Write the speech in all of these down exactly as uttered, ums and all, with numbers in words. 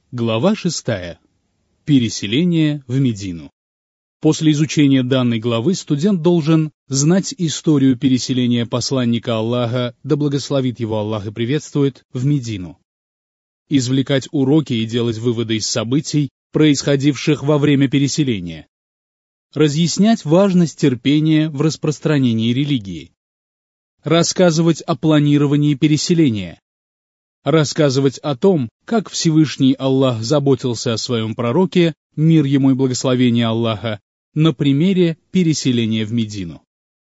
Глава шестая. Переселение в Медину. После изучения данной главы студент должен знать историю переселения посланника Аллаха, да благословит его Аллах и приветствует, в Медину. Извлекать уроки и делать выводы из событий, происходивших во время переселения. Разъяснять важность терпения в распространении религии. Рассказывать о планировании переселения. Рассказывать о том, как Всевышний Аллах заботился о своем пророке, мир ему и благословение Аллаха, на примере переселения в Медину.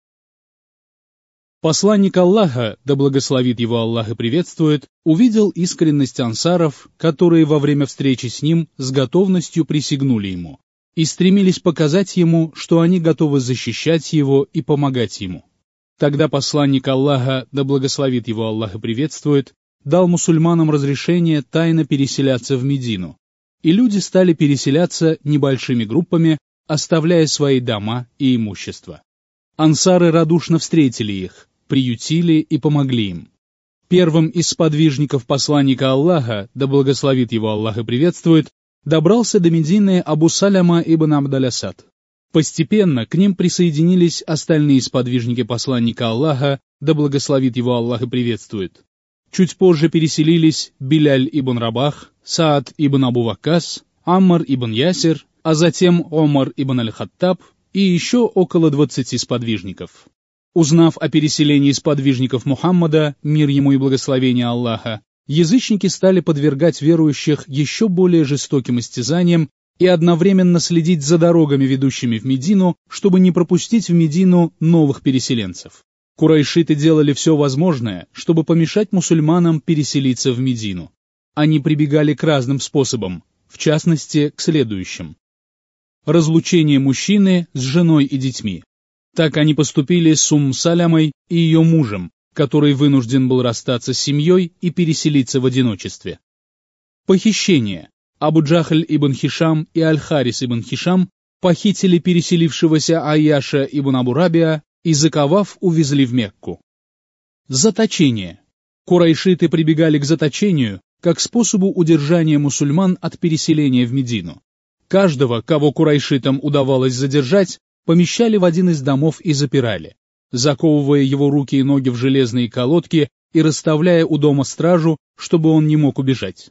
Посланник Аллаха, да благословит его Аллах и приветствует, увидел искренность ансаров, которые во время встречи с ним с готовностью присягнули ему и стремились показать ему, что они готовы защищать его и помогать ему. Тогда посланник Аллаха, да благословит его Аллах и приветствует, дал мусульманам разрешение тайно переселяться в Медину, и люди стали переселяться небольшими группами, оставляя свои дома и имущество. Ансары радушно встретили их, приютили и помогли им. Первым из сподвижников посланника Аллаха, да благословит его Аллах и приветствует, добрался до Медины Абу Саляма ибн Абд-аль-Асад. Постепенно к ним присоединились остальные сподвижники посланника Аллаха, да благословит его Аллах и приветствует. Чуть позже переселились Биляль ибн Рабах, Саад ибн Абу Ваккас, Аммар ибн Ясир, а затем Омар ибн Аль-Хаттаб и еще около двадцати сподвижников. Узнав о переселении сподвижников Мухаммада, мир ему и благословение Аллаха, язычники стали подвергать верующих еще более жестоким истязаниям и одновременно следить за дорогами, ведущими в Медину, чтобы не пропустить в Медину новых переселенцев. Курайшиты делали все возможное, чтобы помешать мусульманам переселиться в Медину. Они прибегали к разным способам, в частности, к следующим. Разлучение мужчины с женой и детьми. Так они поступили с Умм Салямой и ее мужем, который вынужден был расстаться с семьей и переселиться в одиночестве. Похищение. Абу Джахль ибн Хишам и Аль-Харис ибн Хишам похитили переселившегося Айяша ибн Абу Рабиа и, заковав, увезли в Мекку. Заточение. Курайшиты прибегали к заточению как способу удержания мусульман от переселения в Медину. Каждого, кого курайшитам удавалось задержать, помещали в один из домов и запирали, заковывая его руки и ноги в железные колодки и расставляя у дома стражу, чтобы он не мог убежать.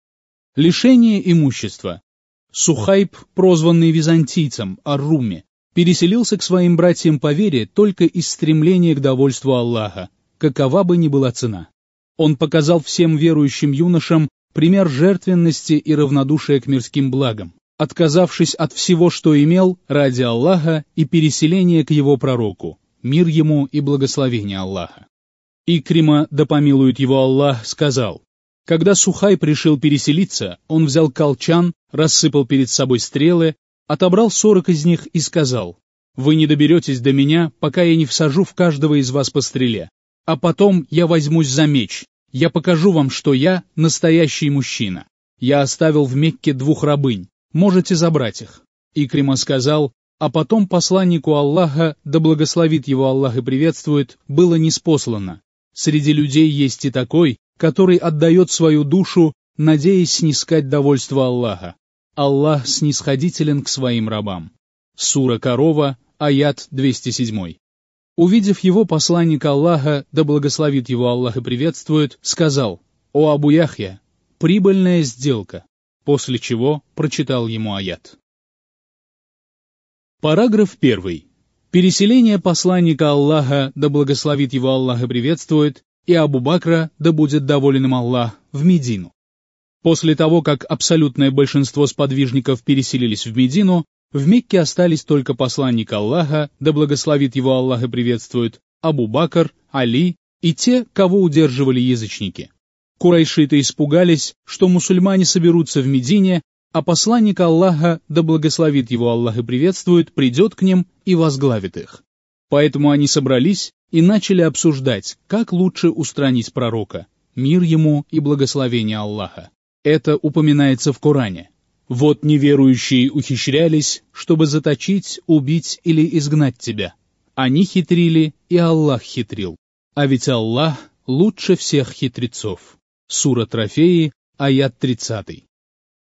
Лишение имущества. Сухайб, прозванный византийцем Ар-Руми, переселился к своим братьям по вере только из стремления к довольству Аллаха, какова бы ни была цена. Он показал всем верующим юношам пример жертвенности и равнодушия к мирским благам, отказавшись от всего, что имел, ради Аллаха и переселения к его пророку, мир ему и благословение Аллаха. Икрима, да помилует его Аллах, сказал: когда Сухайб решил переселиться, он взял колчан, рассыпал перед собой стрелы, отобрал сорок из них и сказал: «Вы не доберетесь до меня, пока я не всажу в каждого из вас по стреле. А потом я возьмусь за меч. Я покажу вам, что я настоящий мужчина. Я оставил в Мекке двух рабынь. Можете забрать их». Икрима сказал: «А потом посланнику Аллаха, да благословит его Аллах и приветствует, было ниспослано. Среди людей есть и такой, который отдает свою душу, надеясь снискать довольство Аллаха. Аллах снисходителен к своим рабам». Сура Корова, аят двести семь. Увидев его, посланник Аллаха, да благословит его Аллах и приветствует, сказал: «О Абу Яхья, прибыльная сделка», после чего прочитал ему аят. Параграф первый. Переселение посланника Аллаха, да благословит его Аллах и приветствует, и Абу Бакра, да будет доволен им Аллах, в Медину. После того, как абсолютное большинство сподвижников переселились в Медину, в Мекке остались только посланник Аллаха, да благословит его Аллах и приветствует, Абу Бакр, Али и те, кого удерживали язычники. Курайшиты испугались, что мусульмане соберутся в Медине, а посланник Аллаха, да благословит его Аллах и приветствует, придет к ним и возглавит их. Поэтому они собрались и начали обсуждать, как лучше устранить пророка, мир ему и благословение Аллаха. Это упоминается в Коране. «Вот неверующие ухищрялись, чтобы заточить, убить или изгнать тебя. Они хитрили, и Аллах хитрил. А ведь Аллах лучше всех хитрецов». Сура Трофеи, аят тридцатый.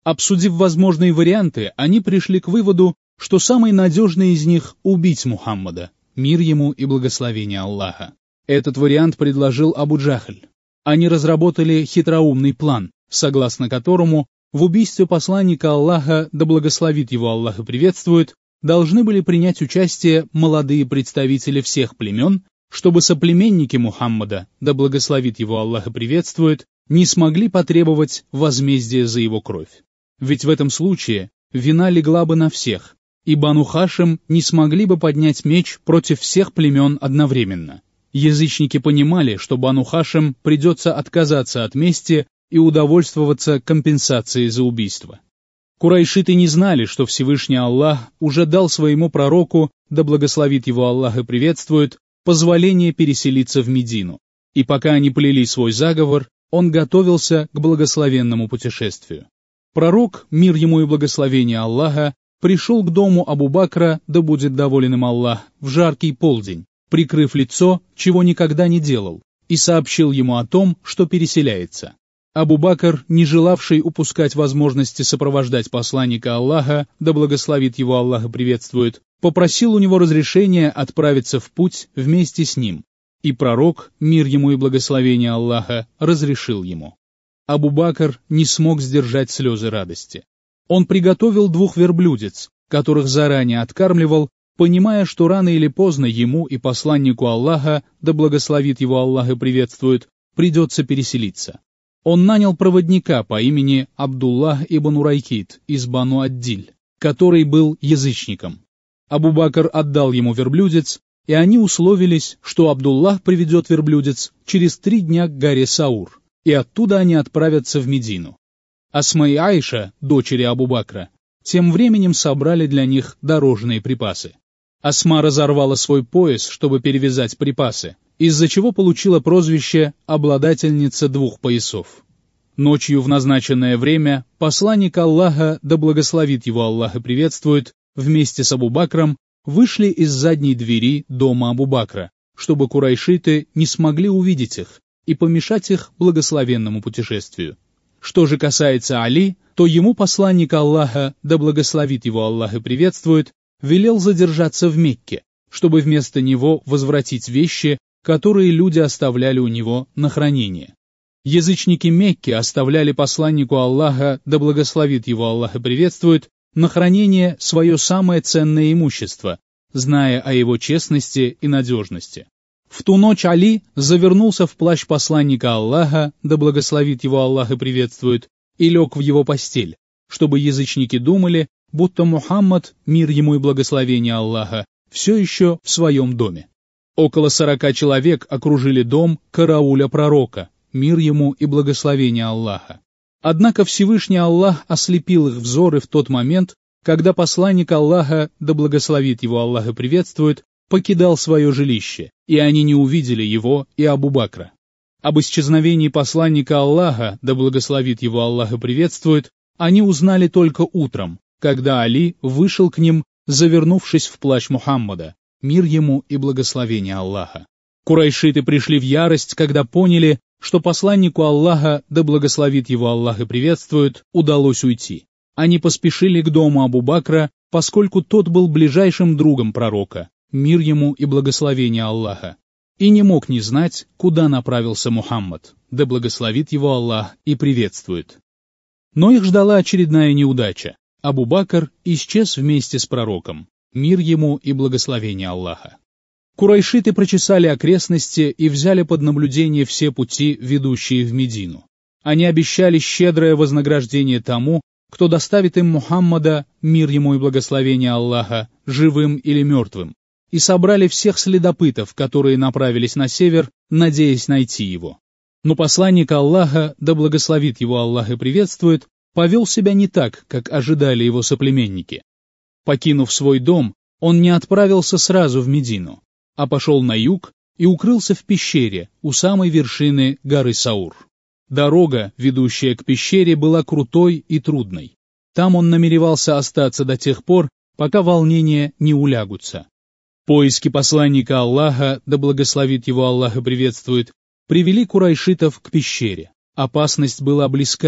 Обсудив возможные варианты, они пришли к выводу, что самый надежный из них — убить Мухаммада, мир ему и благословение Аллаха. Этот вариант предложил Абу Джахль. Они разработали хитроумный план, согласно которому в убийстве посланника Аллаха, да благословит его Аллах и приветствует, должны были принять участие молодые представители всех племен, чтобы соплеменники Мухаммада, да благословит его Аллах и приветствует, не смогли потребовать возмездия за его кровь. Ведь в этом случае вина легла бы на всех, и Бану Хашим не смогли бы поднять меч против всех племен одновременно. Язычники понимали, что Бану Хашим придется отказаться от мести и удовольствоваться компенсацией за убийство. Курайшиты не знали, что Всевышний Аллах уже дал своему пророку, да благословит его Аллах и приветствует, позволение переселиться в Медину, и пока они плели свой заговор, он готовился к благословенному путешествию. Пророк, мир ему и благословение Аллаха, пришел к дому Абу Бакра, да будет доволен им Аллах, в жаркий полдень, прикрыв лицо, чего никогда не делал, и сообщил ему о том, что переселяется. Абу Бакр, не желавший упускать возможности сопровождать посланника Аллаха, да благословит его Аллах и приветствует, попросил у него разрешения отправиться в путь вместе с ним, и пророк, мир ему и благословение Аллаха, разрешил ему. Абу Бакр не смог сдержать слезы радости. Он приготовил двух верблюдец, которых заранее откармливал, понимая, что рано или поздно ему и посланнику Аллаха, да благословит его Аллах и приветствует, придется переселиться. Он нанял проводника по имени Абдуллах ибн Урайкит из Бану Аддиль, который был язычником. Абу Бакр отдал ему верблюдец, и они условились, что Абдуллах приведет верблюдец через три дня к горе Саур, и оттуда они отправятся в Медину. Асма и Айша, дочери Абу Бакра, тем временем собрали для них дорожные припасы. Асма разорвала свой пояс, чтобы перевязать припасы, из-за чего получила прозвище «обладательница двух поясов». Ночью в назначенное время посланник Аллаха, да благословит его Аллах и приветствует, вместе с Абу Бакром вышли из задней двери дома Абу Бакра, чтобы курайшиты не смогли увидеть их и помешать их благословенному путешествию. Что же касается Али, то ему посланник Аллаха, да благословит его Аллах и приветствует, велел задержаться в Мекке, чтобы вместо него возвратить вещи, которые люди оставляли у него на хранение. Язычники Мекки оставляли посланнику Аллаха, да благословит его Аллах и приветствует, на хранение свое самое ценное имущество, зная о его честности и надежности. В ту ночь Али завернулся в плащ посланника Аллаха, да благословит его Аллах и приветствует, и лег в его постель, чтобы язычники думали, будто Мухаммад, мир ему и благословение Аллаха, все еще в своем доме. Около сорока человек окружили дом карауля пророка, мир ему и благословение Аллаха. Однако Всевышний Аллах ослепил их взоры в тот момент, когда посланник Аллаха, да благословит его Аллах и приветствует, покидал свое жилище, и они не увидели его и Абу Бакра. Об исчезновении посланника Аллаха, да благословит его Аллах и приветствует, они узнали только утром, когда Али вышел к ним, завернувшись в плащ Мухаммада, мир ему и благословение Аллаха. Курайшиты пришли в ярость, когда поняли, что посланнику Аллаха, да благословит его Аллах и приветствует, удалось уйти. Они поспешили к дому Абу Бакра, поскольку тот был ближайшим другом пророка, мир ему и благословение Аллаха, и не мог не знать, куда направился Мухаммад, да благословит его Аллах и приветствует. Но их ждала очередная неудача. Абу Бакр исчез вместе с пророком, мир ему и благословение Аллаха. Курайшиты прочесали окрестности и взяли под наблюдение все пути, ведущие в Медину. Они обещали щедрое вознаграждение тому, кто доставит им Мухаммада, мир ему и благословение Аллаха, живым или мертвым, и собрали всех следопытов, которые направились на север, надеясь найти его. Но посланник Аллаха, да благословит его Аллах и приветствует, повел себя не так, как ожидали его соплеменники. Покинув свой дом, он не отправился сразу в Медину, а пошел на юг и укрылся в пещере у самой вершины горы Саур. Дорога, ведущая к пещере, была крутой и трудной. Там он намеревался остаться до тех пор, пока волнения не улягутся. Поиски посланника Аллаха, да благословит его Аллах и приветствует, привели курайшитов к пещере. Опасность была близка,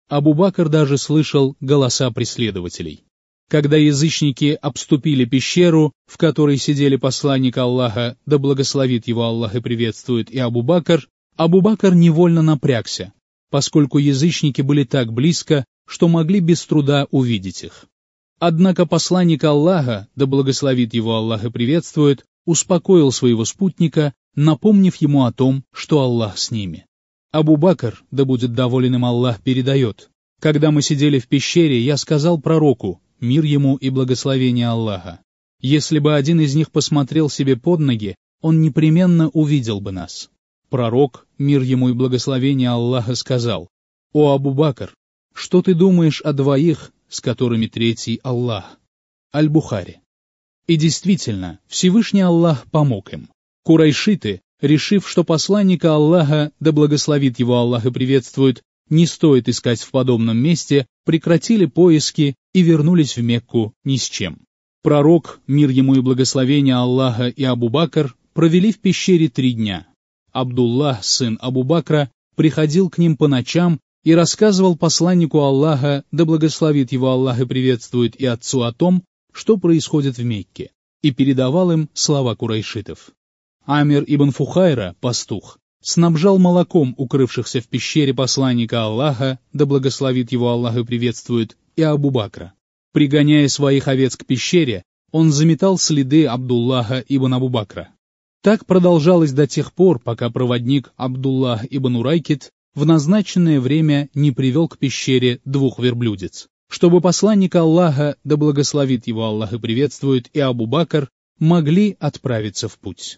Абу-Бакр даже слышал голоса преследователей. Когда язычники обступили пещеру, в которой сидели посланник Аллаха, да благословит его Аллах и приветствует, и Абу-Бакр, Абу-Бакр невольно напрягся, поскольку язычники были так близко, что могли без труда увидеть их. Однако посланник Аллаха, да благословит его Аллах и приветствует, успокоил своего спутника, напомнив ему о том, что Аллах с ними. Абу-Бакр, да будет доволен им Аллах, передает: «Когда мы сидели в пещере, я сказал пророку, мир ему и благословение Аллаха, если бы один из них посмотрел себе под ноги, он непременно увидел бы нас». Пророк, мир ему и благословение Аллаха, сказал: «О Абу-Бакр, что ты думаешь о двоих, с которыми третий Аллах?» Аль-Бухари. И действительно, Всевышний Аллах помог им. Курайшиты, решив, что посланника Аллаха, да благословит его Аллах и приветствует, не стоит искать в подобном месте, прекратили поиски и вернулись в Мекку ни с чем. Пророк, мир ему и благословение Аллаха, и Абу-Бакр провели в пещере три дня. Абдуллах, сын Абу-Бакра, приходил к ним по ночам и рассказывал посланнику Аллаха, да благословит его Аллах и приветствует, и отцу о том, что происходит в Мекке, и передавал им слова курайшитов. Амир ибн Фухайра, пастух, снабжал молоком укрывшихся в пещере посланника Аллаха, да благословит его Аллах и приветствует, и Абу-Бакра. Пригоняя своих овец к пещере, он заметал следы Абдуллаха ибн Абу-Бакра. Так продолжалось до тех пор, пока проводник Абдуллах ибн Урайкит в назначенное время не привел к пещере двух верблюдец, чтобы посланник Аллаха, да благословит его Аллах и приветствует, и Абу-Бакр могли отправиться в путь.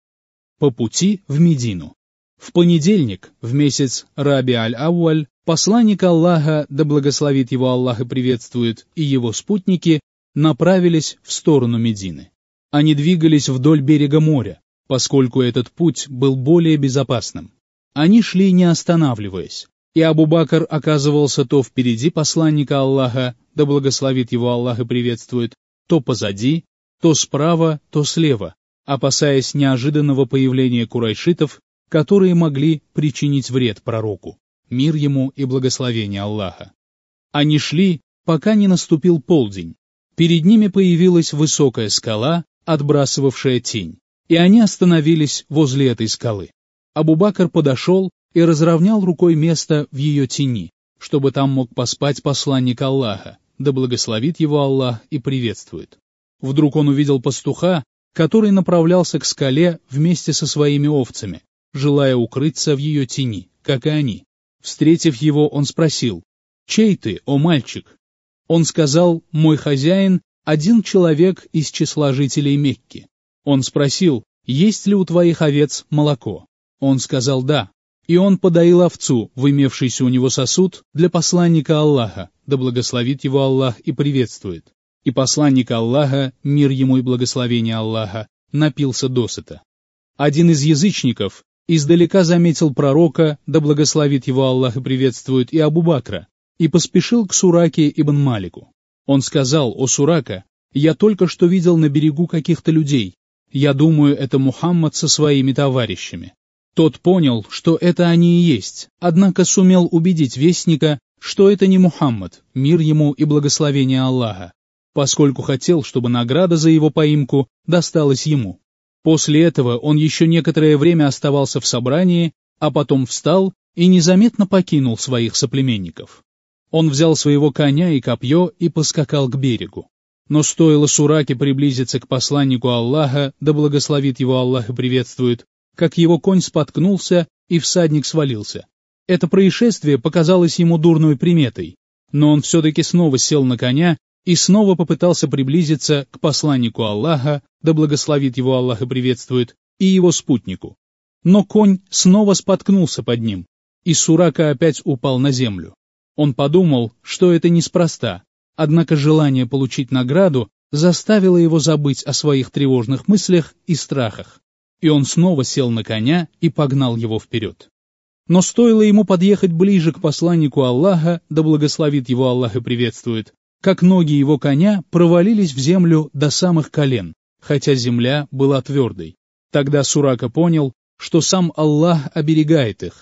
По пути в Медину. В понедельник, в месяц Раби-аль-Ауаль, посланник Аллаха, да благословит его Аллах и приветствует, и его спутники направились в сторону Медины. Они двигались вдоль берега моря, поскольку этот путь был более безопасным. Они шли не останавливаясь, и Абу-Бакр оказывался то впереди посланника Аллаха, да благословит его Аллах и приветствует, то позади, то справа, то слева, опасаясь неожиданного появления курайшитов, которые могли причинить вред пророку, мир ему и благословение Аллаха. Они шли, пока не наступил полдень. Перед ними появилась высокая скала, отбрасывавшая тень, и они остановились возле этой скалы. Абу-Бакр подошел и разровнял рукой место в ее тени, чтобы там мог поспать посланник Аллаха, да благословит его Аллах и приветствует. Вдруг он увидел пастуха, который направлялся к скале вместе со своими овцами, желая укрыться в ее тени, как и они. Встретив его, он спросил: «Чей ты, о мальчик?» Он сказал: «Мой хозяин — один человек из числа жителей Мекки». Он спросил: «Есть ли у твоих овец молоко?» Он сказал: «Да». И он подоил овцу в имевшийся у него сосуд для посланника Аллаха, да благословит его Аллах и приветствует. И посланник Аллаха, мир ему и благословение Аллаха, напился досыта. Один из язычников издалека заметил пророка, да благословит его Аллах и приветствует, и Абу-Бакра, и поспешил к Сураке ибн Малику. Он сказал: «О Сурака, я только что видел на берегу каких-то людей. Я думаю, это Мухаммад со своими товарищами». Тот понял, что это они и есть, однако сумел убедить вестника, что это не Мухаммад, мир ему и благословение Аллаха, поскольку хотел, чтобы награда за его поимку досталась ему. После этого он еще некоторое время оставался в собрании, а потом встал и незаметно покинул своих соплеменников. Он взял своего коня и копье и поскакал к берегу. Но стоило Сураке приблизиться к посланнику Аллаха, да благословит его Аллах и приветствует, как его конь споткнулся, и всадник свалился. Это происшествие показалось ему дурной приметой, но он все-таки снова сел на коня и снова попытался приблизиться к посланнику Аллаха, да благословит его Аллах и приветствует, и его спутнику. Но конь снова споткнулся под ним, и Сурака опять упал на землю. Он подумал, что это неспроста, однако желание получить награду заставило его забыть о своих тревожных мыслях и страхах, и он снова сел на коня и погнал его вперед. Но стоило ему подъехать ближе к посланнику Аллаха, да благословит его Аллах и приветствует, как ноги его коня провалились в землю до самых колен, хотя земля была твердой. Тогда Сурака понял, что сам Аллах оберегает их,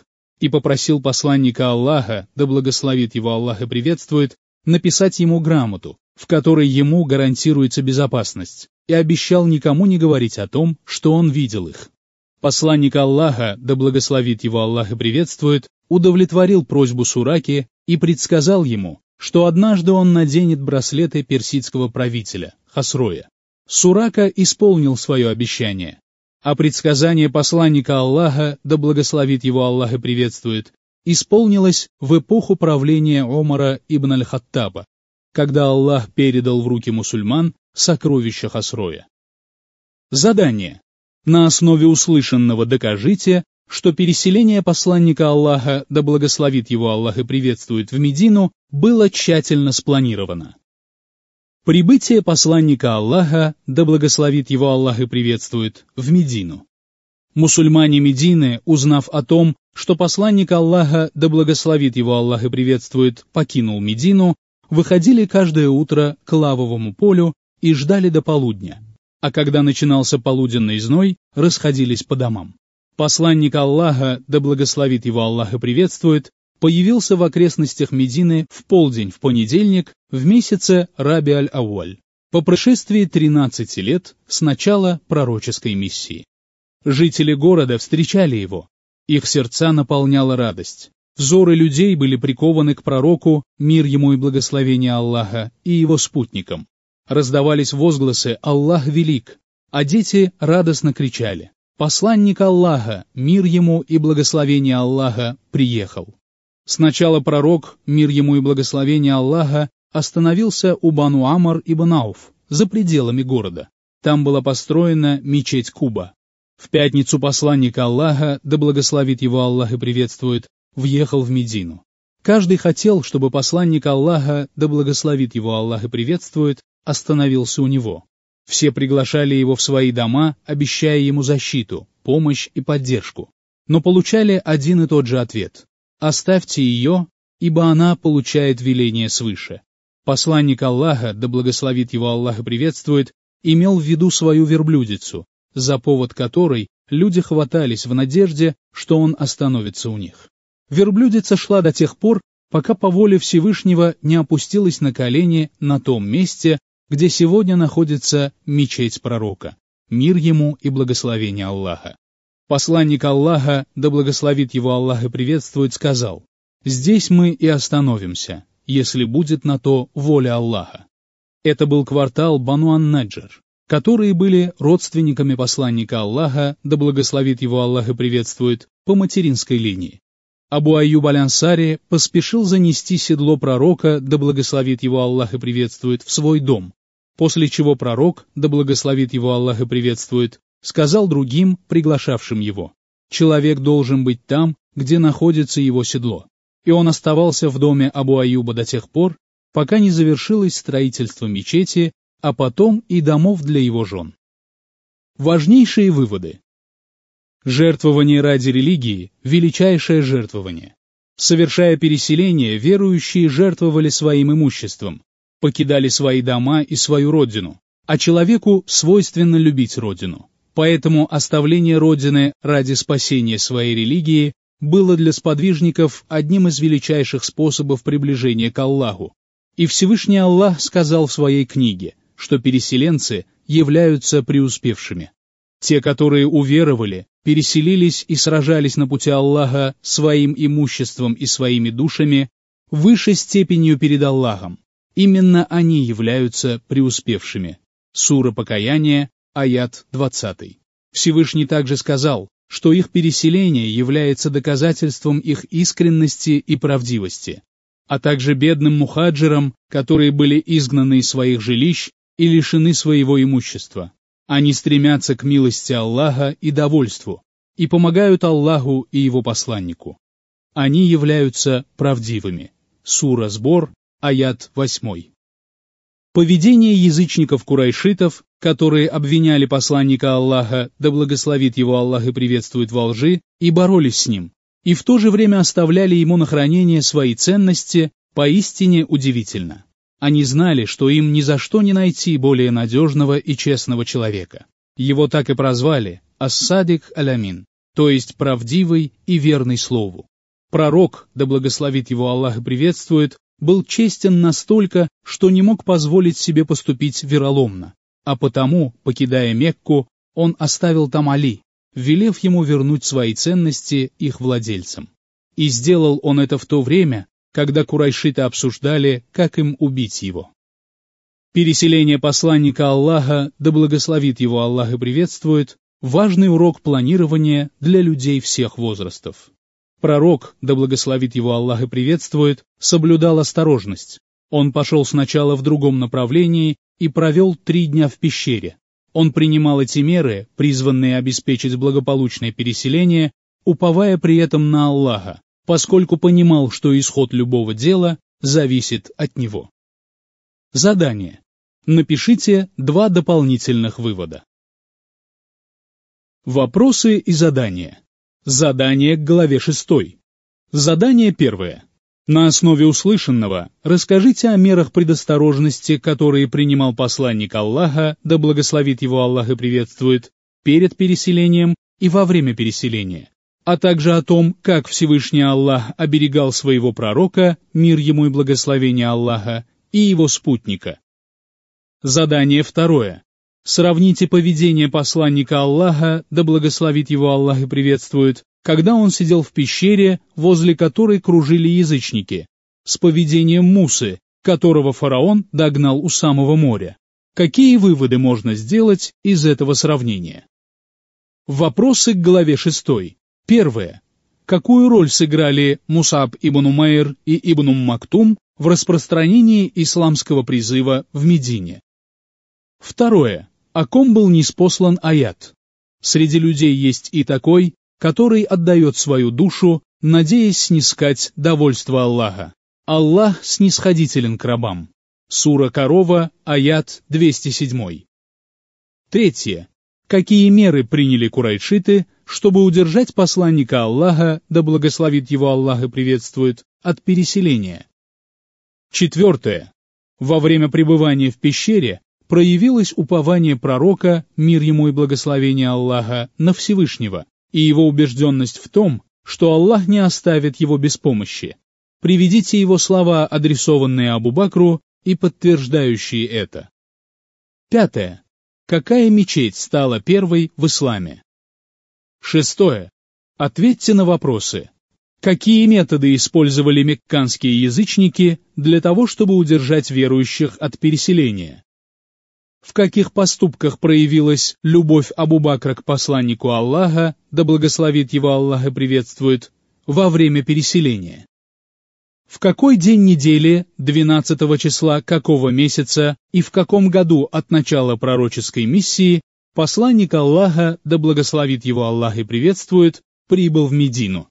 и попросил посланника Аллаха, да благословит его Аллах и приветствует, написать ему грамоту, в которой ему гарантируется безопасность, и обещал никому не говорить о том, что он видел их. Посланник Аллаха, да благословит его Аллах и приветствует, удовлетворил просьбу Сураки и предсказал ему, что однажды он наденет браслеты персидского правителя, Хасроя. Сурака исполнил свое обещание, а предсказание посланника Аллаха, да благословит его Аллах и приветствует, исполнилось в эпоху правления Омара ибн аль-Хаттаба, когда Аллах передал в руки мусульман сокровища Хасроя. Задание. На основе услышанного докажите, что переселение посланника Аллаха, да благословит его Аллах и приветствует, в Медину было тщательно спланировано. Прибытие посланника Аллаха, да благословит его Аллах и приветствует, в Медину. Мусульмане Медины, узнав о том, что посланник Аллаха, да благословит его Аллах и приветствует, покинул Медину, выходили каждое утро к лавовому полю и ждали до полудня, а когда начинался полуденный зной, расходились по домам. Посланник Аллаха, да благословит его Аллах и приветствует, появился в окрестностях Медины в полдень в понедельник в месяце Раби-аль-Ауаль, по прошествии тринадцати лет с начала пророческой миссии. Жители города встречали его, их сердца наполняла радость. Взоры людей были прикованы к пророку, мир ему и благословение Аллаха, и его спутникам. Раздавались возгласы «Аллах велик», а дети радостно кричали «Посланник Аллаха, мир ему и благословение Аллаха, приехал». Сначала пророк, мир ему и благословение Аллаха, остановился у Бану Амар ибн Ауф, за пределами города. Там была построена мечеть Куба. В пятницу посланник Аллаха, да благословит его Аллах и приветствует, въехал в Медину. Каждый хотел, чтобы посланник Аллаха, да благословит его Аллах и приветствует, остановился у него. Все приглашали его в свои дома, обещая ему защиту, помощь и поддержку. Но получали один и тот же ответ: «Оставьте ее, ибо она получает веление свыше». Посланник Аллаха, да благословит его Аллах и приветствует, имел в виду свою верблюдицу, за повод которой люди хватались в надежде, что он остановится у них. Верблюдица шла до тех пор, пока по воле Всевышнего не опустилась на колени на том месте, где сегодня находится мечеть пророка, мир ему и благословение Аллаха. Посланник Аллаха, да благословит его Аллах и приветствует, сказал: «Здесь мы и остановимся, если будет на то воля Аллаха». Это был квартал Бану ан-Наджар, которые были родственниками посланника Аллаха, да благословит его Аллах и приветствует, по материнской линии. Абу Айюб аль-Ансари поспешил занести седло пророка, да благословит его Аллах и приветствует, в свой дом, после чего пророк, да благословит его Аллах и приветствует, сказал другим, приглашавшим его: «Человек должен быть там, где находится его седло». И он оставался в доме Абу Айюба до тех пор, пока не завершилось строительство мечети, а потом и домов для его жен. Важнейшие выводы. Жертвование ради религии – величайшее жертвование. Совершая переселение, верующие жертвовали своим имуществом, покидали свои дома и свою родину, а человеку свойственно любить родину. Поэтому оставление родины ради спасения своей религии было для сподвижников одним из величайших способов приближения к Аллаху. И Всевышний Аллах сказал в своей книге, что переселенцы являются преуспевшими. Те, которые уверовали, переселились и сражались на пути Аллаха своим имуществом и своими душами, высшей степенью перед Аллахом. Именно они являются преуспевшими. Сура Покаяние, аят двадцатый. Всевышний также сказал, что их переселение является доказательством их искренности и правдивости, а также бедным мухаджирам, которые были изгнаны из своих жилищ и лишены своего имущества. Они стремятся к милости Аллаха и довольству, и помогают Аллаху и его посланнику. Они являются правдивыми. Сура Сбор, аят восьмой. Поведение язычников-курайшитов, которые обвиняли посланника Аллаха, да благословит его Аллах и приветствует, во лжи, и боролись с ним, и в то же время оставляли ему на хранение свои ценности, поистине удивительно. Они знали, что им ни за что не найти более надежного и честного человека. Его так и прозвали Ас-Садик аль-Амин, то есть правдивый и верный слову. Пророк, да благословит его Аллах и приветствует, был честен настолько, что не мог позволить себе поступить вероломно, а потому, покидая Мекку, он оставил там Али, велев ему вернуть свои ценности их владельцам. И сделал он это в то время, когда курайшиты обсуждали, как им убить его. Переселение посланника Аллаха, да благословит его Аллах и приветствует, важный урок планирования для людей всех возрастов. Пророк, да благословит его Аллах и приветствует, соблюдал осторожность. Он пошел сначала в другом направлении и провел три дня в пещере. Он принимал эти меры, призванные обеспечить благополучное переселение, уповая при этом на Аллаха, поскольку понимал, что исход любого дела зависит от него. Задание. Напишите два дополнительных вывода. Вопросы и задания. Задание к главе шестой. Задание первое. На основе услышанного расскажите о мерах предосторожности, которые принимал посланник Аллаха, да благословит его Аллах и приветствует, перед переселением и во время переселения, а также о том, как Всевышний Аллах оберегал своего пророка, мир ему и благословение Аллаха, и его спутника. Задание второе. Сравните поведение посланника Аллаха, да благословит его Аллах и приветствует, когда он сидел в пещере, возле которой кружили язычники, с поведением Мусы, которого фараон догнал у самого моря. Какие выводы можно сделать из этого сравнения? Вопросы к главе шестой. Первое. Какую роль сыграли Мусаб ибн Умайр и ибн Мактум в распространении исламского призыва в Медине? Второе. О ком был ниспослан аят? Среди людей есть и такой, который отдает свою душу, надеясь снискать довольство Аллаха. Аллах снисходителен к рабам. Сура Корова, аят двести семь. Третье. Какие меры приняли курайшиты, чтобы удержать посланника Аллаха, да благословит его Аллах и приветствует, от переселения? Четвертое. Во время пребывания в пещере проявилось упование пророка, мир ему и благословение Аллаха, на Всевышнего, и его убежденность в том, что Аллах не оставит его без помощи. Приведите его слова, адресованные Абу Бакру, и подтверждающие это. Пятое. Какая мечеть стала первой в исламе? Шестое. Ответьте на вопросы. Какие методы использовали мекканские язычники для того, чтобы удержать верующих от переселения? В каких поступках проявилась любовь Абу Бакра к посланнику Аллаха, да благословит его Аллах и приветствует, во время переселения? В какой день недели, двенадцатого числа какого месяца и в каком году от начала пророческой миссии посланник Аллаха, да благословит его Аллах и приветствует, прибыл в Медину?